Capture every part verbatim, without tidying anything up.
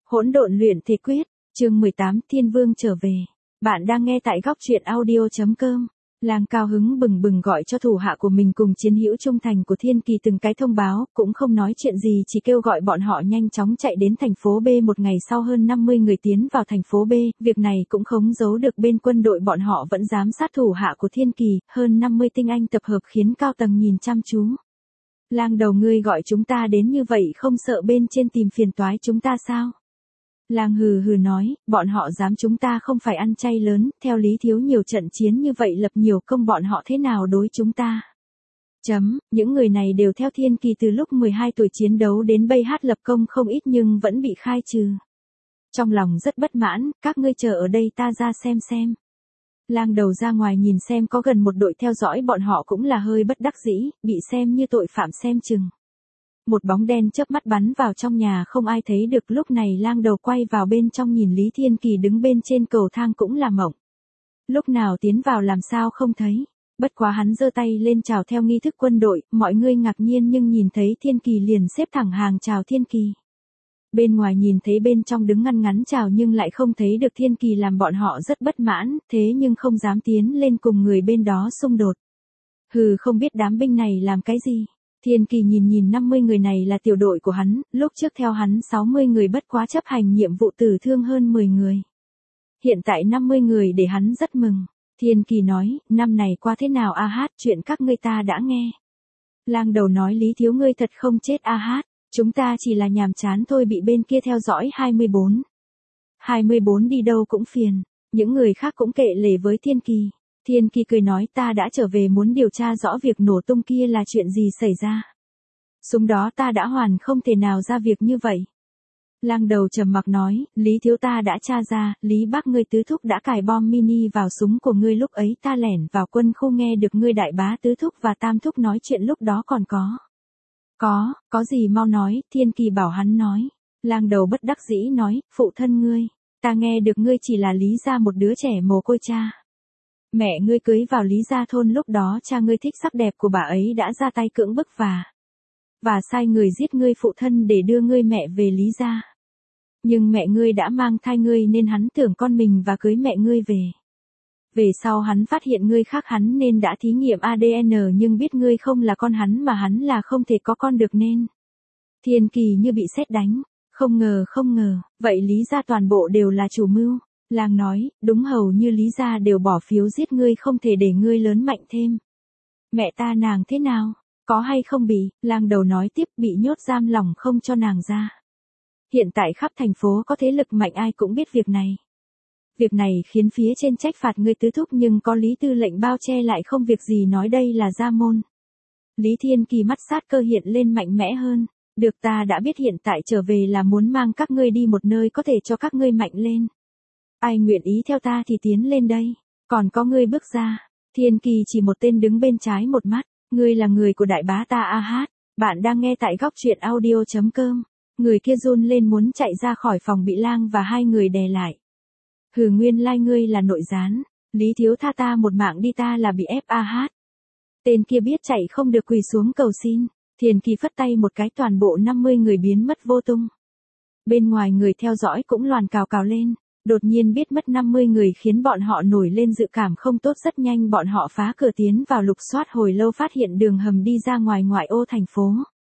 Hỗn độn luyện thể quyết, chương mười tám Thiên Vương trở về. Bạn đang nghe tại góc truyện audio chấm com. Lang cao hứng bừng bừng gọi cho thủ hạ của mình cùng chiến hữu trung thành của Thiên Kỳ từng cái thông báo, cũng không nói chuyện gì, chỉ kêu gọi bọn họ nhanh chóng chạy đến thành phố B. Một ngày sau hơn năm mươi người tiến vào thành phố B, việc này cũng không giấu được bên quân đội bọn họ vẫn giám sát thủ hạ của Thiên Kỳ, hơn năm mươi tinh anh tập hợp khiến cao tầng nhìn chăm chú. Lang đầu ngươi gọi chúng ta đến như vậy không sợ bên trên tìm phiền toái chúng ta sao? Lang hừ hừ nói, bọn họ dám chúng ta không phải ăn chay lớn, theo lý thiếu nhiều trận chiến như vậy lập nhiều công bọn họ thế nào đối chúng ta. Chấm, những người này đều theo Thiên Kỳ từ lúc mười hai tuổi chiến đấu đến bây hát lập công không ít nhưng vẫn bị khai trừ. Trong lòng rất bất mãn, các ngươi chờ ở đây ta ra xem xem. Lang đầu ra ngoài nhìn xem có gần một đội theo dõi bọn họ cũng là hơi bất đắc dĩ, bị xem như tội phạm xem chừng. Một bóng đen chớp mắt bắn vào trong nhà không ai thấy được, lúc này lang đầu quay vào bên trong nhìn Lý Thiên Kỳ đứng bên trên cầu thang cũng là mộng. Lúc nào tiến vào làm sao không thấy, bất quá hắn giơ tay lên chào theo nghi thức quân đội, mọi người ngạc nhiên nhưng nhìn thấy Thiên Kỳ liền xếp thẳng hàng chào Thiên Kỳ. Bên ngoài nhìn thấy bên trong đứng ngăn ngắn chào nhưng lại không thấy được Thiên Kỳ làm bọn họ rất bất mãn, thế nhưng không dám tiến lên cùng người bên đó xung đột. Hừ, không biết đám binh này làm cái gì. Thiên Kỳ nhìn nhìn năm mươi người này là tiểu đội của hắn, lúc trước theo hắn sáu mươi người bất quá chấp hành nhiệm vụ tử thương hơn mười người. Hiện tại năm mươi người để hắn rất mừng. Thiên Kỳ nói, năm này qua thế nào a hát, chuyện các ngươi ta đã nghe. Lang đầu nói Lý thiếu ngươi thật không chết a hát, chúng ta chỉ là nhàm chán thôi, bị bên kia theo dõi hai mươi bốn. hai mươi bốn đi đâu cũng phiền, những người khác cũng kệ lể với Thiên Kỳ. Thiên Kỳ cười nói ta đã trở về muốn điều tra rõ việc nổ tung kia là chuyện gì xảy ra. Súng đó ta đã hoàn không thể nào ra việc như vậy. Lang đầu trầm mặc nói, Lý thiếu ta đã tra ra, Lý bác ngươi tứ thúc đã cài bom mini vào súng của ngươi, lúc ấy ta lẻn vào quân khu nghe được ngươi đại bá tứ thúc và tam thúc nói chuyện lúc đó còn có. Có, có gì mau nói, Thiên Kỳ bảo hắn nói. Lang đầu bất đắc dĩ nói, phụ thân ngươi, ta nghe được ngươi chỉ là Lý gia một đứa trẻ mồ côi cha. Mẹ ngươi cưới vào Lý gia thôn lúc đó cha ngươi thích sắc đẹp của bà ấy đã ra tay cưỡng bức và và sai người giết ngươi phụ thân để đưa ngươi mẹ về Lý gia. Nhưng mẹ ngươi đã mang thai ngươi nên hắn tưởng con mình và cưới mẹ ngươi về. Về sau hắn phát hiện ngươi khác hắn nên đã thí nghiệm a đê en nhưng biết ngươi không là con hắn mà hắn là không thể có con được nên. Thiên Kỳ như bị sét đánh, không ngờ không ngờ, vậy Lý gia toàn bộ đều là chủ mưu. Lang nói, đúng hầu như Lý gia đều bỏ phiếu giết ngươi không thể để ngươi lớn mạnh thêm. Mẹ ta nàng thế nào, có hay không bị, Lang đầu nói tiếp, bị nhốt giam lỏng không cho nàng ra. Hiện tại khắp thành phố có thế lực mạnh ai cũng biết việc này. Việc này khiến phía trên trách phạt ngươi tứ thúc nhưng có Lý tư lệnh bao che lại không việc gì nói đây là gia môn. Lý Thiên Kỳ mắt sát cơ hiện lên mạnh mẽ hơn, được ta đã biết hiện tại trở về là muốn mang các ngươi đi một nơi có thể cho các ngươi mạnh lên. Ai nguyện ý theo ta thì tiến lên đây, còn có ngươi bước ra. Thiên Kỳ chỉ một tên đứng bên trái một mắt, ngươi là người của đại bá ta a hát, bạn đang nghe tại góc truyện audio chấm com. Người kia run lên muốn chạy ra khỏi phòng bị Lang và hai người đè lại. Hừ, nguyên lai ngươi là nội gián, Lý thiếu tha ta một mạng đi, ta là bị ép a hát. Tên kia biết chạy không được quỳ xuống cầu xin, Thiên Kỳ phất tay một cái toàn bộ năm mươi người biến mất vô tung. Bên ngoài người theo dõi cũng loàn cào cào lên. Đột nhiên biết mất năm mươi người khiến bọn họ nổi lên dự cảm không tốt, rất nhanh bọn họ phá cửa tiến vào lục soát hồi lâu phát hiện đường hầm đi ra ngoài ngoại ô thành phố.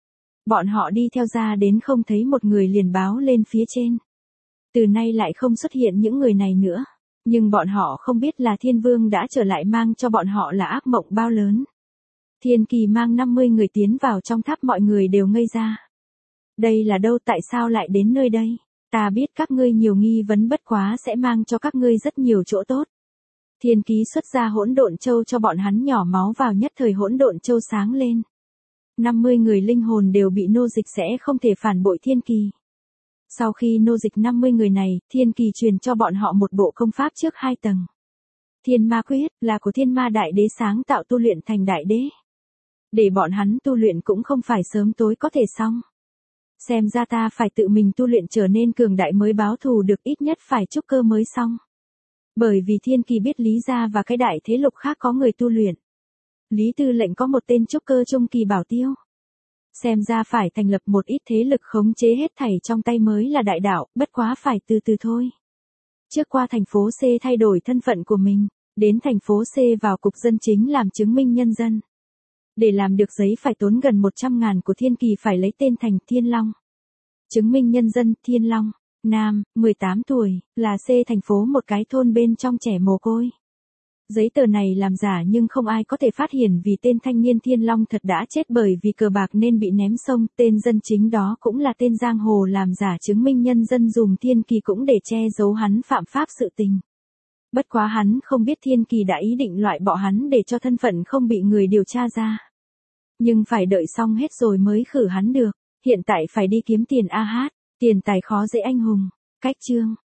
Bọn họ đi theo ra đến không thấy một người liền báo lên phía trên. Từ nay lại không xuất hiện những người này nữa. Nhưng bọn họ không biết là Thiên Vương đã trở lại mang cho bọn họ là ác mộng bao lớn. Thiên Kỳ mang năm mươi người tiến vào trong tháp, mọi người đều ngây ra. Đây là đâu, tại sao lại đến nơi đây? Ta biết các ngươi nhiều nghi vấn bất quá sẽ mang cho các ngươi rất nhiều chỗ tốt. Thiên Ký xuất ra hỗn độn châu cho bọn hắn nhỏ máu vào, nhất thời hỗn độn châu sáng lên. năm mươi người linh hồn đều bị nô dịch sẽ không thể phản bội Thiên Kỳ. Sau khi nô dịch năm mươi người này, Thiên Kỳ truyền cho bọn họ một bộ công pháp trước hai tầng. Thiên Ma Quyết là của Thiên Ma Đại Đế sáng tạo tu luyện thành Đại Đế. Để bọn hắn tu luyện cũng không phải sớm tối có thể xong. Xem ra ta phải tự mình tu luyện trở nên cường đại mới báo thù được, ít nhất phải trúc cơ mới xong. Bởi vì Thiên Kỳ biết Lý gia và cái đại thế lục khác có người tu luyện. Lý tư lệnh có một tên trúc cơ trung kỳ bảo tiêu. Xem ra phải thành lập một ít thế lực khống chế hết thảy trong tay mới là đại đạo, bất quá phải từ từ thôi. Trước qua thành phố C thay đổi thân phận của mình, đến thành phố C vào cục dân chính làm chứng minh nhân dân. Để làm được giấy phải tốn gần một trăm ngàn của Thiên Kỳ phải lấy tên thành Thiên Long. Chứng minh nhân dân Thiên Long, nam, mười tám tuổi, là C thành phố một cái thôn bên trong trẻ mồ côi. Giấy tờ này làm giả nhưng không ai có thể phát hiện vì tên thanh niên Thiên Long thật đã chết bởi vì cờ bạc nên bị ném sông. Tên dân chính đó cũng là tên giang hồ làm giả chứng minh nhân dân dùng Thiên Kỳ cũng để che giấu hắn phạm pháp sự tình. Bất quá hắn không biết Thiên Kỳ đã ý định loại bỏ hắn để cho thân phận không bị người điều tra ra. Nhưng phải đợi xong hết rồi mới khử hắn được. Hiện tại phải đi kiếm tiền a hát, tiền tài khó dễ anh hùng. Cách chương